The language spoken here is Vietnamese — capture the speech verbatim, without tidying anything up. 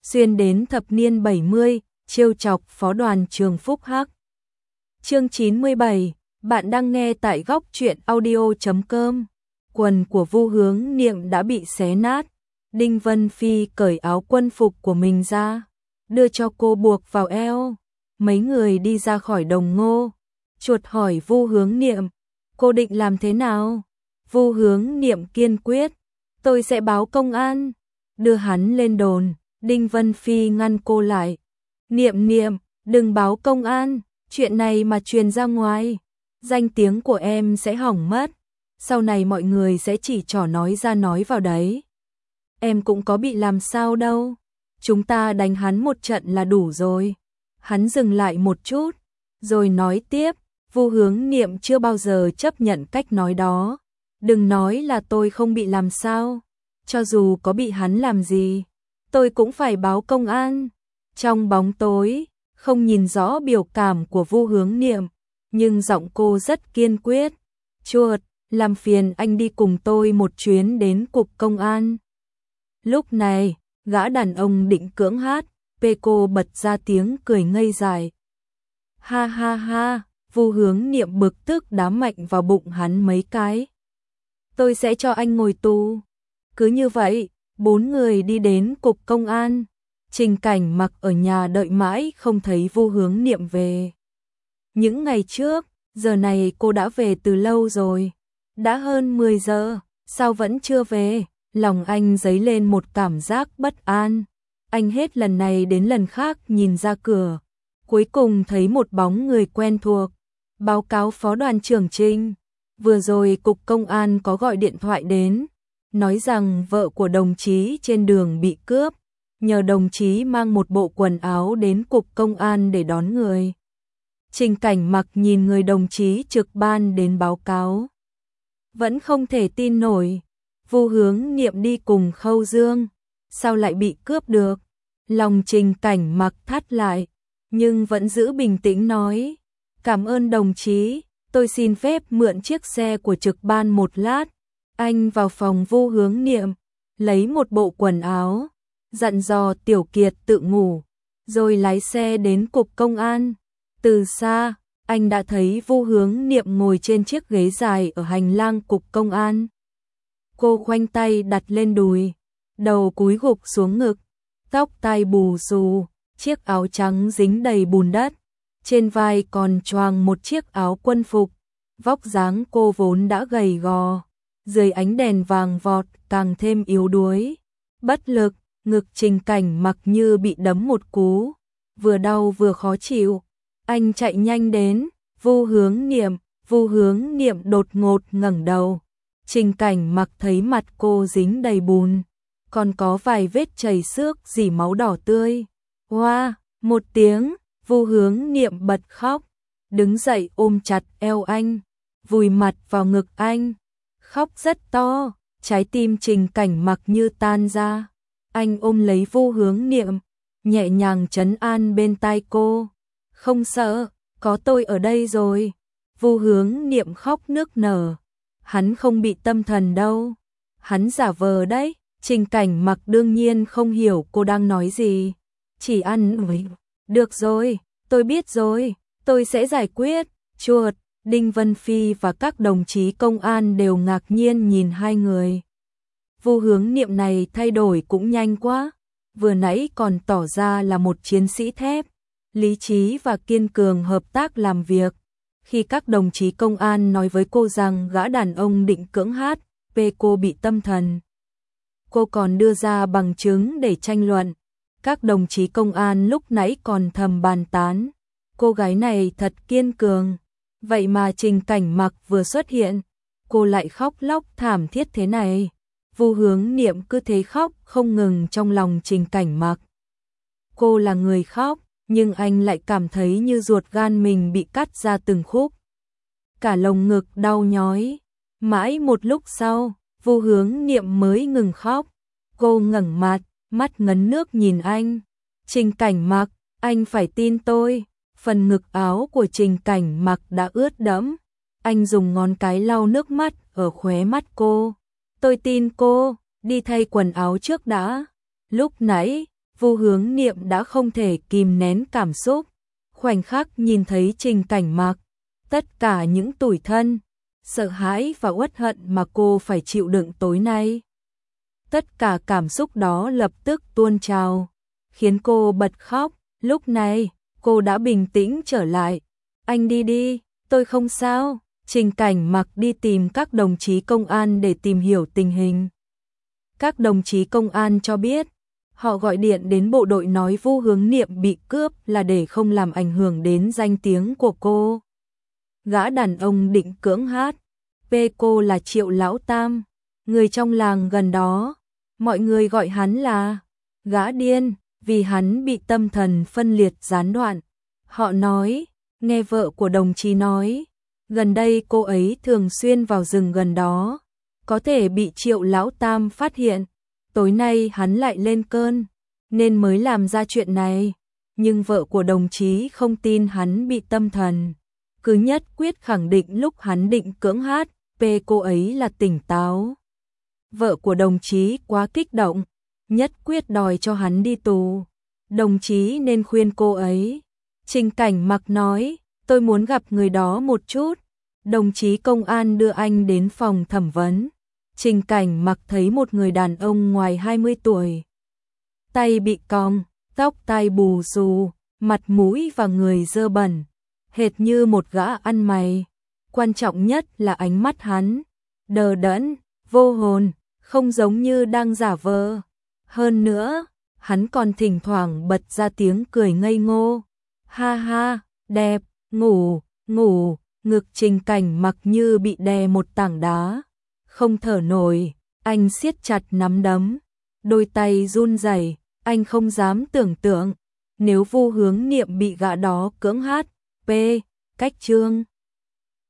xuyên đến thập niên bảy mươi, trêu chọc phó đoàn trường Phúc Hắc. Chương chín mươi bảy, bạn đang nghe tại góc truyện audio chấm com. Quần của Vu Hướng Niệm đã bị xé nát. Đinh Vân Phi cởi áo quân phục của mình ra, đưa cho cô buộc vào eo. Mấy người đi ra khỏi Đồng Ngô. Chuột hỏi Vu Hướng Niệm, cô định làm thế nào? Vu Hướng Niệm kiên quyết, tôi sẽ báo công an, đưa hắn lên đồn. Đinh Vân Phi ngăn cô lại. Niệm Niệm, đừng báo công an, chuyện này mà truyền ra ngoài, danh tiếng của em sẽ hỏng mất. Sau này mọi người sẽ chỉ trỏ nói ra nói vào đấy. Em cũng có bị làm sao đâu, chúng ta đánh hắn một trận là đủ rồi. Hắn dừng lại một chút, rồi nói tiếp, Vu Hướng Niệm chưa bao giờ chấp nhận cách nói đó. Đừng nói là tôi không bị làm sao, cho dù có bị hắn làm gì, tôi cũng phải báo công an. Trong bóng tối, không nhìn rõ biểu cảm của Vu Hướng Niệm, nhưng giọng cô rất kiên quyết. Chuột, làm phiền anh đi cùng tôi một chuyến đến cục công an. Lúc này, gã đàn ông định cưỡng hát, Peco bật ra tiếng cười ngây dài. Ha ha ha, Vu Hướng Niệm bực tức đá mạnh vào bụng hắn mấy cái. Tôi sẽ cho anh ngồi tù. Cứ như vậy, bốn người đi đến cục công an. Trình Cảnh Mặc ở nhà đợi mãi không thấy Vu Hướng Niệm về. Những ngày trước, giờ này cô đã về từ lâu rồi. Đã hơn mười giờ, sao vẫn chưa về? Lòng anh dấy lên một cảm giác bất an. Anh hết lần này đến lần khác nhìn ra cửa, cuối cùng thấy một bóng người quen thuộc. Báo cáo phó đoàn trưởng Trình, vừa rồi cục công an có gọi điện thoại đến, nói rằng vợ của đồng chí trên đường bị cướp, nhờ đồng chí mang một bộ quần áo đến cục công an để đón người. Trình Cảnh Mặc nhìn người đồng chí trực ban đến báo cáo, vẫn không thể tin nổi. Vu Hướng Niệm đi cùng Khâu Dương, sao lại bị cướp được? Lòng Trình Cảnh Mặc thắt lại, nhưng vẫn giữ bình tĩnh nói, cảm ơn đồng chí, tôi xin phép mượn chiếc xe của trực ban một lát. Anh vào phòng Vu Hướng Niệm, lấy một bộ quần áo, dặn dò Tiểu Kiệt tự ngủ, rồi lái xe đến cục công an. Từ xa, anh đã thấy Vu Hướng Niệm ngồi trên chiếc ghế dài ở hành lang cục công an. Cô khoanh tay đặt lên đùi, đầu cúi gục xuống ngực, tóc tai bù xù, chiếc áo trắng dính đầy bùn đất, trên vai còn choàng một chiếc áo quân phục. Vóc dáng cô vốn đã gầy gò, dưới ánh đèn vàng vọt càng thêm yếu đuối, bất lực. Ngực Trình Cảnh Mặc như bị đấm một cú, vừa đau vừa khó chịu. Anh chạy nhanh đến, Vu Hướng Niệm, Vu Hướng Niệm đột ngột ngẩng đầu. Trình Cảnh Mặc thấy mặt cô dính đầy bùn, còn có vài vết chảy xước dỉ máu đỏ tươi. Hoa, wow, một tiếng, Vu Hướng Niệm bật khóc, đứng dậy ôm chặt eo anh, vùi mặt vào ngực anh, khóc rất to, trái tim Trình Cảnh Mặc như tan ra. Anh ôm lấy Vu Hướng Niệm, nhẹ nhàng trấn an bên tai cô. Không sợ, có tôi ở đây rồi. Vu Hướng Niệm khóc nức nở. Hắn không bị tâm thần đâu. Hắn giả vờ đấy. Trình Cảnh Mặc đương nhiên không hiểu cô đang nói gì. Chỉ ăn với. Được rồi, tôi biết rồi. Tôi sẽ giải quyết. Chuột, Đinh Vân Phi và các đồng chí công an đều ngạc nhiên nhìn hai người. Vu Hướng Niệm này thay đổi cũng nhanh quá, vừa nãy còn tỏ ra là một chiến sĩ thép, lý trí và kiên cường hợp tác làm việc. Khi các đồng chí công an nói với cô rằng gã đàn ông định cưỡng hát, về cô bị tâm thần. Cô còn đưa ra bằng chứng để tranh luận. Các đồng chí công an lúc nãy còn thầm bàn tán, cô gái này thật kiên cường. Vậy mà Trình Cảnh Mặc vừa xuất hiện, cô lại khóc lóc thảm thiết thế này. Vu Hướng Niệm cứ thế khóc không ngừng trong lòng Trình Cảnh Mặc. Cô là người khóc, nhưng anh lại cảm thấy như ruột gan mình bị cắt ra từng khúc. Cả lồng ngực đau nhói. Mãi một lúc sau, Vu Hướng Niệm mới ngừng khóc. Cô ngẩng mặt, mắt ngấn nước nhìn anh. Trình Cảnh Mặc, anh phải tin tôi. Phần ngực áo của Trình Cảnh Mặc đã ướt đẫm. Anh dùng ngón cái lau nước mắt ở khóe mắt cô. Tôi tin cô, đi thay quần áo trước đã. Lúc nãy, Vu Hướng Niệm đã không thể kìm nén cảm xúc, khoảnh khắc nhìn thấy Trình Cảnh Mặc, tất cả những tủi thân, sợ hãi và uất hận mà cô phải chịu đựng tối nay. Tất cả cảm xúc đó lập tức tuôn trào, khiến cô bật khóc. Lúc này, cô đã bình tĩnh trở lại. Anh đi đi, tôi không sao. Trình Cảnh Mặc đi tìm các đồng chí công an để tìm hiểu tình hình. Các đồng chí công an cho biết, họ gọi điện đến bộ đội nói Vu Hướng Niệm bị cướp là để không làm ảnh hưởng đến danh tiếng của cô. Gã đàn ông định cưỡng hát, P cô là Triệu Lão Tam, người trong làng gần đó, mọi người gọi hắn là gã điên, vì hắn bị tâm thần phân liệt gián đoạn. Họ nói, nghe vợ của đồng chí nói, gần đây cô ấy thường xuyên vào rừng gần đó, có thể bị Triệu Lão Tam phát hiện. Tối nay hắn lại lên cơn, nên mới làm ra chuyện này. Nhưng vợ của đồng chí không tin hắn bị tâm thần, cứ nhất quyết khẳng định lúc hắn định cưỡng hát, P cô ấy là tỉnh táo. Vợ của đồng chí quá kích động, nhất quyết đòi cho hắn đi tù. Đồng chí nên khuyên cô ấy. Trình Cảnh Mặc nói, tôi muốn gặp người đó một chút. Đồng chí công an đưa anh đến phòng thẩm vấn. Trình Cảnh Mặc thấy một người đàn ông ngoài hai mươi tuổi. Tay bị cong, tóc tai bù xù, mặt mũi và người dơ bẩn, hệt như một gã ăn mày. Quan trọng nhất là ánh mắt hắn, đờ đẫn, vô hồn, không giống như đang giả vờ. Hơn nữa, hắn còn thỉnh thoảng bật ra tiếng cười ngây ngô. Ha ha, đẹp, ngủ, ngủ, ngực Trình Cảnh Mặc như bị đè một tảng đá. Không thở nổi, anh siết chặt nắm đấm, đôi tay run rẩy, anh không dám tưởng tượng, nếu Vu Hướng Niệm bị gã đó cưỡng hát, P, cách Trương